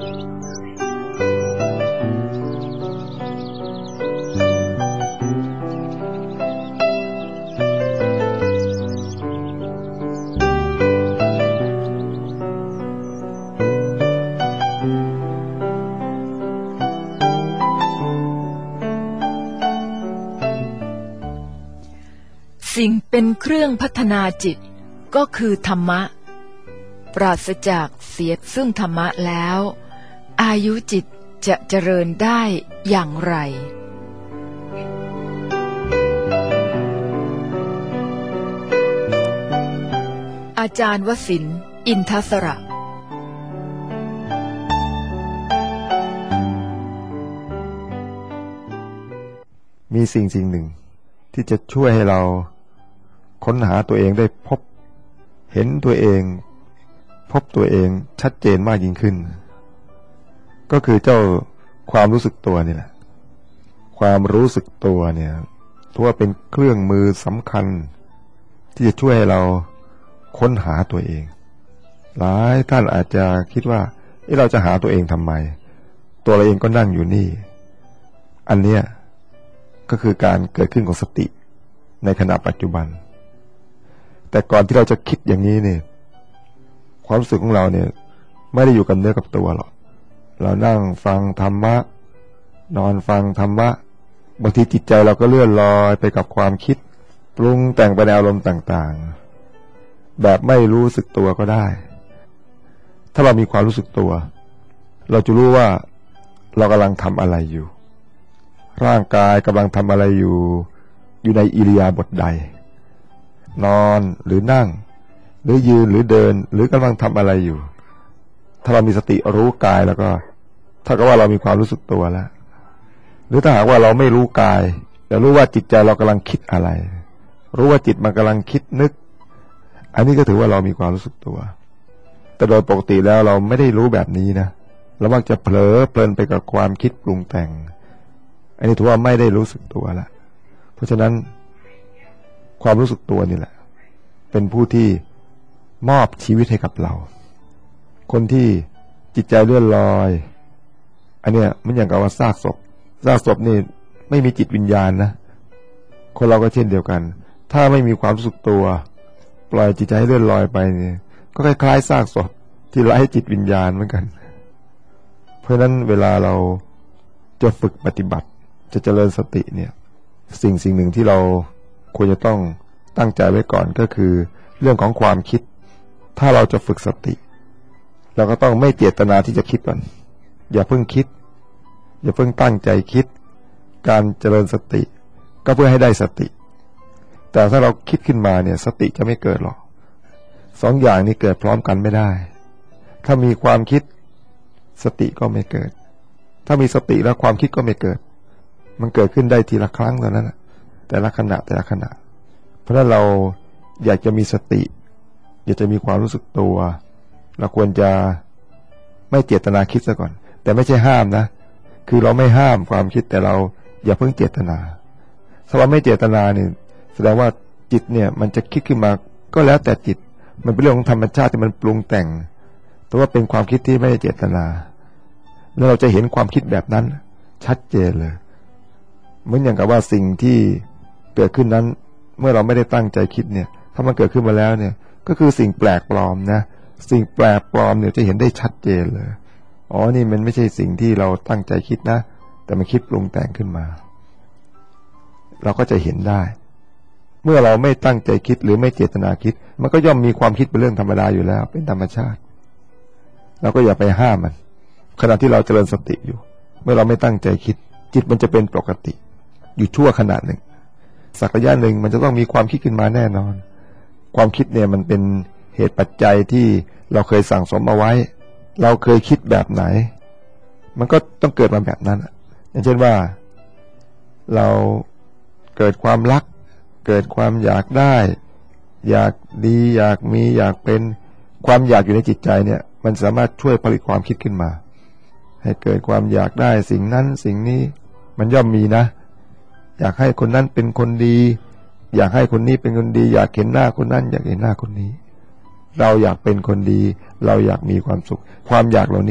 สิ่งเป็นเครื่องพัฒนาจิตก็คือธรรมะปราศจากเสียซึ่งธรรมะแล้วอายุจิตจะเจริญได้อย่างไรอาจารย์วสินทร์อินทสระมีสิ่งหนึ่งที่จะช่วยให้เราค้นหาตัวเองได้พบเห็นตัวเองพบตัวเองชัดเจนมากยิ่งขึ้นก็คือเจ้าความรู้สึกตัวนี่แหละความรู้สึกตัวเนี่ยถือว่าเป็นเครื่องมือสำคัญที่จะช่วยให้เราค้นหาตัวเองหลายท่านอาจจะคิดว่าเราจะหาตัวเองทำไมตัวเราเองก็นั่งอยู่นี่อันเนี้ยก็คือการเกิดขึ้นของสติในขณะปัจจุบันแต่ก่อนที่เราจะคิดอย่างนี้เนี่ยความรู้สึกของเราเนี่ยไม่ได้อยู่กับเนื้อกับตัวหรอกเรานั่งฟังธรรมะนอนฟังธรรมะบางทีจิตใจเราก็เลื่อนลอยไปกับความคิดปรุงแต่งไปในอารมณ์ต่างๆแบบไม่รู้สึกตัวก็ได้ถ้าเรามีความรู้สึกตัวเราจะรู้ว่าเรากำลังทำอะไรอยู่ร่างกายกำลังทำอะไรอยู่ในอิริยาบถใดนอนหรือนั่งหรือยืนหรือเดินหรือกำลังทำอะไรอยู่ถ้าเรามีสติรู้กายแล้วก็เท่ากับว่าเรามีความรู้สึกตัวแล้วหรือถ้าหากว่าเราไม่รู้กายแต่รู้ว่าจิตใจเรากำลังคิดอะไรรู้ว่าจิตมันกำลังคิดนึกอันนี้ก็ถือว่าเรามีความรู้สึกตัวแต่โดยปกติแล้วเราไม่ได้รู้แบบนี้นะเรามักจะเผลอเพลินไปกับความคิดปรุงแต่งอันนี้ถือว่าไม่ได้รู้สึกตัวละเพราะฉะนั้นความรู้สึกตัวนี่แหละเป็นผู้ที่มอบชีวิตให้กับเราคนที่จิตใจเลื่อนลอยอันเนี้ยมันอย่างกับว่าซากศพนี่ไม่มีจิตวิญญาณนะคนเราก็เช่นเดียวกันถ้าไม่มีความรู้สึกตัวปล่อยจิตใจให้เลื่อนลอยไปเนี่ยก็คล้ายๆซากศพที่ไร้จิตวิญญาณเหมือนกันเพราะฉะนั้นเวลาเราจะฝึกปฏิบัติจะเจริญสติเนี่ยสิ่งหนึ่งที่เราควรจะต้องตั้งใจไว้ก่อนก็คือเรื่องของความคิดถ้าเราจะฝึกสติเราก็ต้องไม่เจตนาที่จะคิดก่อนอย่าเพิ่งคิดอย่าเพิ่งตั้งใจคิดการเจริญสติก็เพื่อให้ได้สติแต่ถ้าเราคิดขึ้นมาเนี่ยสติจะไม่เกิดหรอกสองอย่างนี้เกิดพร้อมกันไม่ได้ถ้ามีความคิดสติก็ไม่เกิดถ้ามีสติแล้วความคิดก็ไม่เกิดมันเกิดขึ้นได้ทีละครั้งเท่านั้นแต่ละขณะเพราะฉะนั้นเราอยากจะมีสติอยากจะมีความรู้สึกตัวเราควรจะไม่เจตนาคิดซะก่อนแต่ไม่ใช่ห้ามนะคือเราไม่ห้ามความคิดแต่เราอย่าเพิ่งเจตนาถ้าเราไม่เจตนาเนี่ยแสดงว่าจิตเนี่ยมันจะคิดขึ้นมาก็แล้วแต่จิตมันเป็นเรื่องของธรรมชาติที่มันปรุงแต่งแต่ว่าเป็นความคิดที่ไม่ได้เจตนาแล้วเราจะเห็นความคิดแบบนั้นชัดเจนเลยเหมือนอย่างกับว่าสิ่งที่เกิดขึ้นนั้นเมื่อเราไม่ได้ตั้งใจคิดเนี่ยถ้ามันเกิดขึ้นมาแล้วเนี่ยก็คือสิ่งแปลกปลอมนะสิ่งแปลกปลอมเนี่ยจะเห็นได้ชัดเจนเลยอ๋อนี่มันไม่ใช่สิ่งที่เราตั้งใจคิดนะแต่มันคิดปรุงแต่งขึ้นมาเราก็จะเห็นได้เมื่อเราไม่ตั้งใจคิดหรือไม่เจตนาคิดมันก็ย่อมมีความคิดเป็นเรื่องธรรมดาอยู่แล้วเป็นธรรมชาติเราก็อย่าไปห้ามมันขณะที่เราเจริญสติอยู่เมื่อเราไม่ตั้งใจคิดจิตมันจะเป็นปกติอยู่ชั่วขณะหนึ่งสักระยะหนึ่งมันจะต้องมีความคิดขึ้นมาแน่นอนความคิดเนี่ยมันเป็นเหตุปัจจัยที่เราเคยสั่งสมเอาไว้เราเคยคิดแบบไหนมันก็ต้องเกิดมาแบบนั้นอย่างเช่นว่าเราเกิดความรักเกิดความอยากได้อยากดีอยากมีอยากเป็นความอยากอยู่ในจิตใจเนี่ยมันสามารถช่วยผลิตความคิดขึ้นมาให้เกิดความอยากได้สิ่งนั้นสิ่งนี้มันย่อมมีนะอยากให้คนนั้นเป็นคนดีอยากให้คนนี้เป็นคนดีอยากเห็นหน้าคนนั้นอยากเห็นหน้าคนนี้เราอยากเป็นคนดีเราอยากมีความสุขความอยากเหล่านี้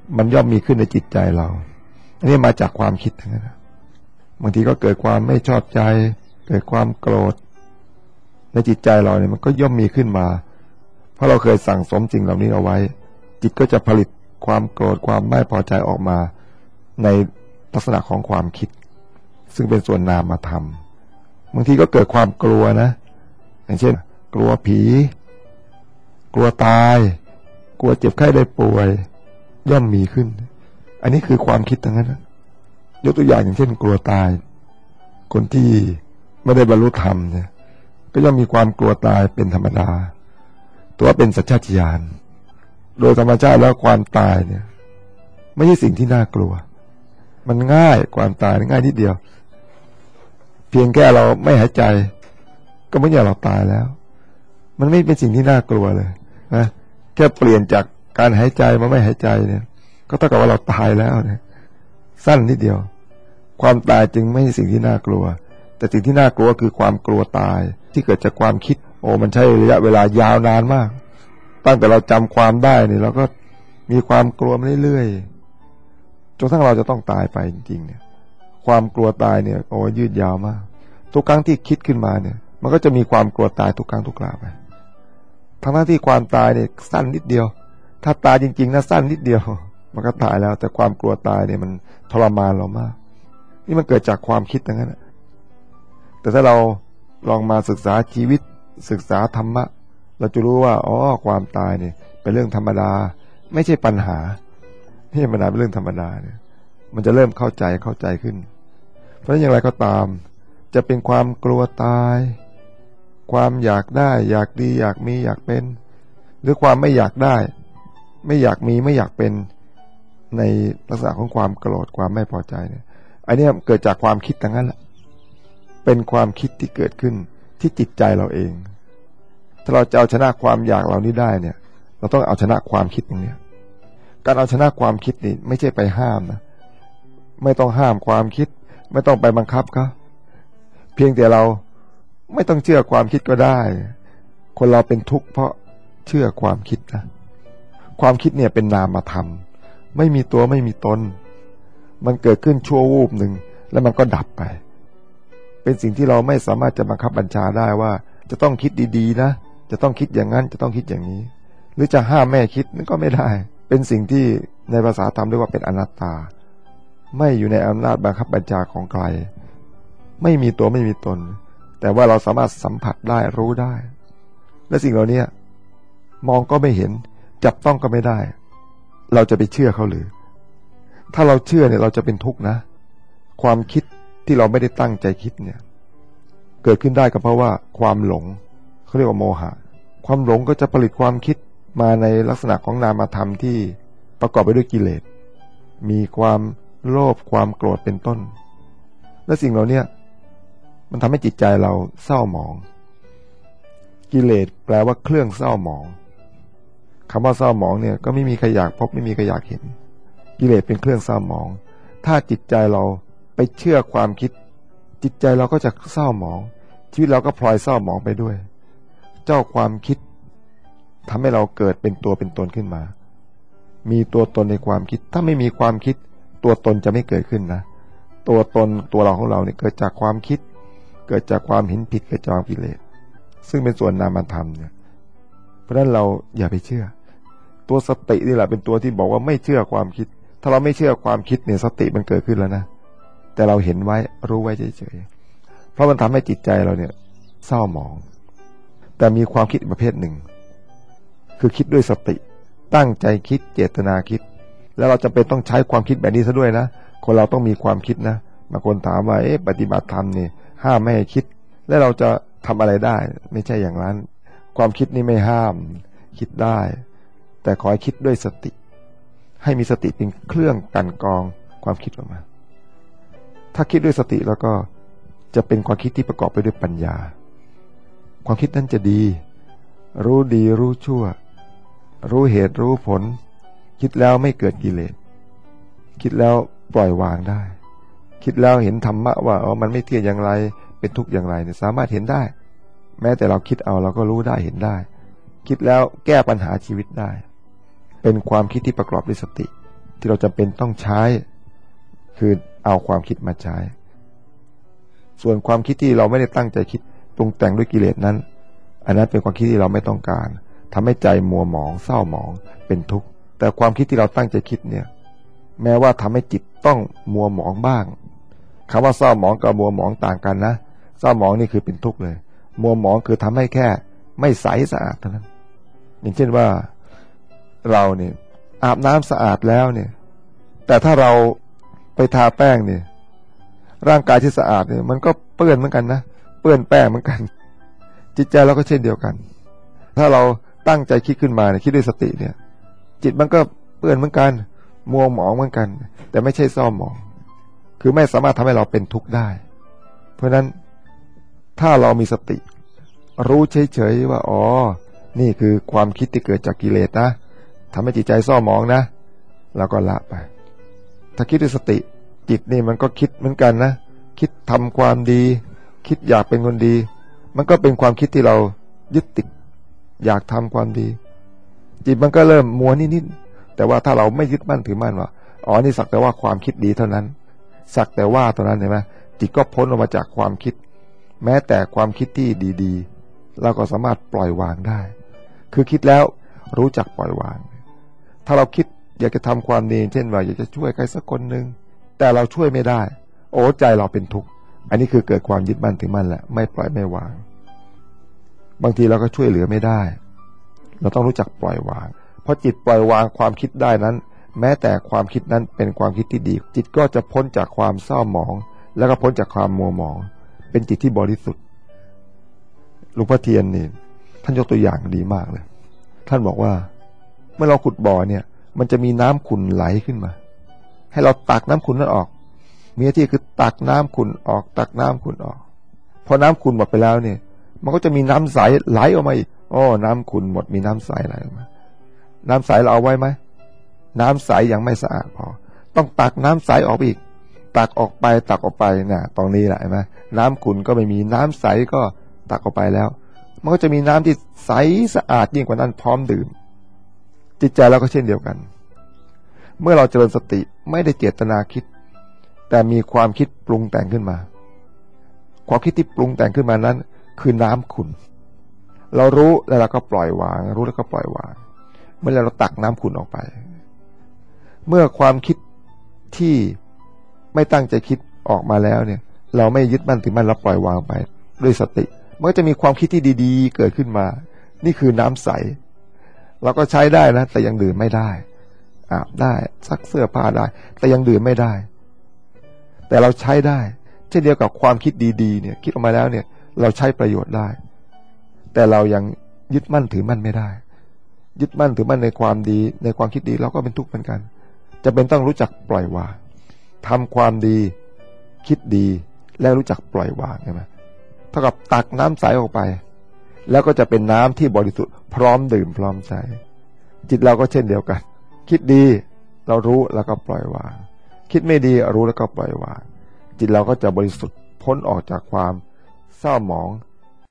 มันย่อมมีขึ้นในจิตใจเราอันนี้มาจากความคิดทั้งนั้นบางทีก็เกิดความไม่ชอบใจเกิดความโกรธในจิตใจเราเนี่ยมันก็ย่อมมีขึ้นมาเพราะเราเคยสั่งสมสิ่งเหล่านี้เอาไว้จิตก็จะผลิตความโกรธความไม่พอใจออกมาในลักษณะของความคิดซึ่งเป็นส่วนนามธรรมบางทีก็เกิดความกลัวนะอย่างเช่นกลัวผีกลัวตายกลัวเจ็บไข้ได้ป่วยย่อมมีขึ้นอันนี้คือความคิดทั้งนั้นยกตัวอย่างเช่นกลัวตายคนที่ไม่ได้บรรลุธรรมเนี่ยก็ย่อมมีความกลัวตายเป็นธรรมดาตัวเป็นสัญชาตญาณโดยธรรมชาติแล้วความตายเนี่ยไม่ใช่สิ่งที่น่ากลัวมันง่ายความตายง่ายนิดเดียวเพียงแค่เราไม่หายใจก็ไม่อยากเราตายแล้วมันไม่เป็นสิ่งที่น่ากลัวเลยนะแค่เปลี่ยนจากการหายใจมาไม่หายใจเนี่ยก็เท่ากับว่าเราตายแล้วเนี่ยสั้นนิดเดียวความตายจึงไม่ใช่สิ่งที่น่ากลัวแต่สิ่งที่น่ากลัวคือความกลัวตายที่เกิดจากความคิดมันใช้ระยะเวลายาวนานมากตั้งแต่เราจำความได้เนี่ยเราก็มีความกลัวมาเรื่อยๆจนทั้งเราจะต้องตายไปจริงๆเนี่ยความกลัวตายเนี่ยยืดยาวมากทุกครั้งที่คิดขึ้นมาเนี่ยมันก็จะมีความกลัวตายทุกครั้งทุกคราวไปทั้งที่ความตายเนี่ยสั้นนิดเดียวถ้าตายจริงๆนะสั้นนิดเดียวมันก็ตายแล้วแต่ความกลัวตายเนี่ยมันทรมานเรามากนี่มันเกิดจากความคิดทั้งนั้นแต่ถ้าเราลองมาศึกษาชีวิตศึกษาธรรมะเราจะรู้ว่าความตายเนี่ยเป็นเรื่องธรรมดาไม่ใช่ปัญหาที่ธรรมดาเป็นเรื่องธรรมดาเนี่ยมันจะเริ่มเข้าใจขึ้นเพราะฉะนั้นอย่างไรก็ตามจะเป็นความกลัวตายความอยากได้อยากดีอยากมีอยากเป็นหรือความไม่อยากได้ไม่อยากมีไม่อยากเป็นในลักษณะของความโกรธความไม่พอใจเนี่ยอันนี้เกิดจากความคิดทั้งนั้นแหละเป็นความคิดที่เกิดขึ้นที่จิตใจเราเองถ้าเราจะเอาชนะความอยากเหล่านี้ได้เนี่ยเราต้องเอาชนะความคิดตรงนี้การเอาชนะความคิดนี่ไม่ใช่ไปห้ามนะไม่ต้องห้ามความคิดไม่ต้องไปบังคับเขาเพียงแต่เราไม่ต้องเชื่อความคิดก็ได้คนเราเป็นทุกข์เพราะเชื่อความคิดนะความคิดเนี่ยเป็นนามธรรมไม่มีตัวไม่มีตนมันเกิดขึ้นชั่ววูบหนึ่งแล้วมันก็ดับไปเป็นสิ่งที่เราไม่สามารถจะบังคับบัญชาได้ว่าจะต้องคิดดีๆนะจะต้องคิดอย่างนั้นจะต้องคิดอย่างนี้หรือจะห้ามแม่คิดนั่นก็ไม่ได้เป็นสิ่งที่ในภาษาธรรมเรียกว่าเป็นอนัตตาไม่อยู่ในอำนาจบังคับบัญชาของใครไม่มีตัวไม่มีตนแต่ว่าเราสามารถสัมผัสได้รู้ได้และสิ่งเหล่านี้มองก็ไม่เห็นจับต้องก็ไม่ได้เราจะไปเชื่อเขาหรือถ้าเราเชื่อเนี่ยเราจะเป็นทุกข์นะความคิดที่เราไม่ได้ตั้งใจคิดเนี่ยเกิดขึ้นได้ก็เพราะว่าความหลงเขาเรียกว่าโมหะความหลงก็จะผลิตความคิดมาในลักษณะของนามธรรมที่ประกอบไปด้วยกิเลสมีความโลภความโกรธเป็นต้นและสิ่งเหล่านี้มันทำให้จิตใจเราเศร้าหมองกิเลสแปลว่าเครื่องเศร้าหมองคำว่าเศร้าหมองเนี่ยก็ไม่มีใครอยากพบไม่มีใครอยากเห็นกิเลสเป็นเครื่องเศร้าหมองถ้าจิตใจเราไปเชื่อความคิดจิตใจเราก็จะเศร้าหมองชีวิตเราก็พลอยเศร้าหมองไปด้วยเจ้าความคิดทำให้เราเกิดเป็นตัวเป็นตนขึ้นมามีตัวตนในความคิดถ้าไม่มีความคิดตัวตนจะไม่เกิดขึ้นนะตัวตนตัวเราของเราเนี่ยเกิดจากความคิดเกิดจากความเห็นผิดเกิดจากกิเลสซึ่งเป็นส่วนนามธรรมเนี่ยเพราะฉะนั้นเราอย่าไปเชื่อตัวสตินี่แหละเป็นตัวที่บอกว่าไม่เชื่อความคิดถ้าเราไม่เชื่อความคิดเนี่ยสติมันเกิดขึ้นแล้วนะแต่เราเห็นไว้รู้ไว้เฉยๆเพราะมันทำให้จิตใจเราเนี่ยเศร้าหมองแต่มีความคิดประเภทหนึ่งคือคิดด้วยสติตั้งใจคิดเจตนาคิดแล้วเราจำเป็นต้องใช้ความคิดแบบนี้ซะด้วยนะคนเราต้องมีความคิดนะบางคนถามว่าปฏิบัติธรรมนี่ห้ามไม่ให้คิดแล้วเราจะทำอะไรได้ไม่ใช่อย่างนั้นความคิดนี่ไม่ห้ามคิดได้แต่ขอให้คิดด้วยสติให้มีสติเป็นเครื่องกันกรองความคิดออกมาถ้าคิดด้วยสติแล้วก็จะเป็นความคิดที่ประกอบไปด้วยปัญญาความคิดนั้นจะดีรู้ดีรู้ชั่วรู้เหตุรู้ผลคิดแล้วไม่เกิดกิเลสคิดแล้วปล่อยวางได้คิดแล้วเห็นธรรมะว่ามันไม่เที่ยงอย่างไรเป็นทุกข์อย่างไรเนี่ยสามารถเห็นได้แม้แต่เราคิดเอาเราก็รู้ได้เห็นได้คิดแล้วแก้ปัญหาชีวิตได้เป็นความคิดที่ประกอบด้วยสติที่เราจำเป็นต้องใช้คือเอาความคิดมาใช้ส่วนความคิดที่เราไม่ได้ตั้งใจคิดปรุงแต่งด้วยกิเลสนั้นอันนั้นเป็นความคิดที่เราไม่ต้องการทำให้ใจมัวหมองเศร้าหมองเป็นทุกข์แต่ความคิดที่เราตั้งใจคิดเนี่ยแม้ว่าทำให้จิตต้องมัวหมองบ้างคำว่าเศร้าหมองกับมัวหมองต่างกันนะเศร้าหมองนี่คือเป็นทุกข์เลยมัวหมองคือทำให้แค่ไม่ใสสะอาดเท่านั้นอย่างเช่นว่าเราเนี่ยอาบน้ำสะอาดแล้วเนี่ยแต่ถ้าเราไปทาแป้งเนี่ยร่างกายที่สะอาดเนี่ยมันก็เปื้อนเหมือนกันนะเปื้อนแป้งเหมือนกันจิตใจเราก็เช่นเดียวกันถ้าเราตั้งใจคิดขึ้นมาเนี่ยคิดด้วยสติเนี่ยจิตมันก็เปื้อนเหมือนกันมัวหมองเหมือนกันแต่ไม่ใช่เศร้าหมองคือไม่สามารถทำให้เราเป็นทุกข์ได้เพราะฉะนั้นถ้าเรามีสติรู้เฉยๆว่าอ๋อนี่คือความคิดที่เกิดจากกิเลสนะทำให้จิตใจเศร้าหมองนะแล้วก็ละไปถ้าคิดด้วยสติจิตนี่มันก็คิดเหมือนกันนะคิดทำความดีคิดอยากเป็นคนดีมันก็เป็นความคิดที่เรายึดติดอยากทำความดีจิตมันก็เริ่มมัวนิดๆแต่ว่าถ้าเราไม่ยึดมั่นถือมั่นว่าอ๋อนี่สักแต่ว่าความคิดดีเท่านั้นสักแต่ว่าเท่านั้นเห็นไหมจิตก็พ้นออกมาจากความคิดแม้แต่ความคิดที่ดีๆเราก็สามารถปล่อยวางได้คือคิดแล้วรู้จักปล่อยวางถ้าเราคิดอยากจะทำความดีเช่นว่าอยากจะช่วยใครสักคนหนึ่งแต่เราช่วยไม่ได้โอ้ใจเราเป็นทุกข์อันนี้คือเกิดความยึดมั่นถือมั่นแหละไม่ปล่อยไม่วางบางทีเราก็ช่วยเหลือไม่ได้เราต้องรู้จักปล่อยวางเพราะจิตปล่อยวางความคิดได้นั้นแม้แต่ความคิดนั้นเป็นความคิดที่ดีจิตก็จะพ้นจากความเศร้าหมองแล้วก็พ้นจากความมัวหมองเป็นจิตที่บริสุทธิ์หลวงพ่อเทียนนี่ท่านยกตัวอย่างดีมากเลยท่านบอกว่าเมื่อเราขุดบ่อเนี่ยมันจะมีน้ำขุ่นไหลขึ้นมาให้เราตักน้ำขุ่นนั้นออกมีหน้าที่คือตักน้ำขุ่นออกตักน้ำขุ่นออกพอน้ำขุ่นหมดไปแล้วเนี่ยมันก็จะมีน้ำใสไหลออกมาอีกอ้อน้ำขุ่นหมดมีน้ำใสไหลออกมาน้ำใสเราเอาไว้ไหมน้ำใสยังไม่สะอาดพอต้องตักน้ำใสออกอีกตักออกไปตักออกไปนะตรงนี้แหละเห็นไหมน้ำขุ่นก็ไม่มีน้ำใสก็ตักออกไปแล้วมันก็จะมีน้ำที่ใสสะอาดยิ่งกว่านั้นพร้อมดื่มจิตใจเราก็เช่นเดียวกันเมื่อเราเจริญสติไม่ได้เจตนาคิดแต่มีความคิดปรุงแต่งขึ้นมาความคิดที่ปรุงแต่งขึ้นมานั้นคือน้ำขุ่นเรารู้แล้วเราก็ปล่อยวางรู้แล้วก็ปล่อยวางเมื่อเราตักน้ำขุ่นออกไปเมื่อความคิดที่ไม่ตั้งใจคิดออกมาแล้วเนี่ยเราไม่ยึดมั่นถือมั่นเราปล่อยวางไปด้วยสติมันก็จะมีความคิดที่ดีๆเกิดขึ้นมานี่คือน้ำใสเราก็ใช้ได้นะแต่ยังดื่มไม่ได้อาบได้ซักเสื้อผ้าได้แต่ยังดื่มไม่ได้แต่เราใช้ได้เช่นเดียวกับความคิดดีๆเนี่ยคิดออกมาแล้วเนี่ยเราใช้ประโยชน์ได้แต่เรายังยึดมั่นถือมั่นไม่ได้ยึดมั่นถือมั่นในความดีในความคิดดีเราก็เป็นทุกข์เหมือนกันจะเป็นต้องรู้จักปล่อยวางทำความดีคิดดีและรู้จักปล่อยวางใช่ไหมเท่ากับตักน้ำใสออกไปแล้วก็จะเป็นน้ำที่บริสุทธิ์พร้อมดื่มพร้อมใช้จิตเราก็เช่นเดียวกันคิดดีเรารู้แล้วก็ปล่อยวางคิดไม่ดีรู้แล้วก็ปล่อยวางจิตเราก็จะบริสุทธิ์พ้นออกจากความเศร้าหมอง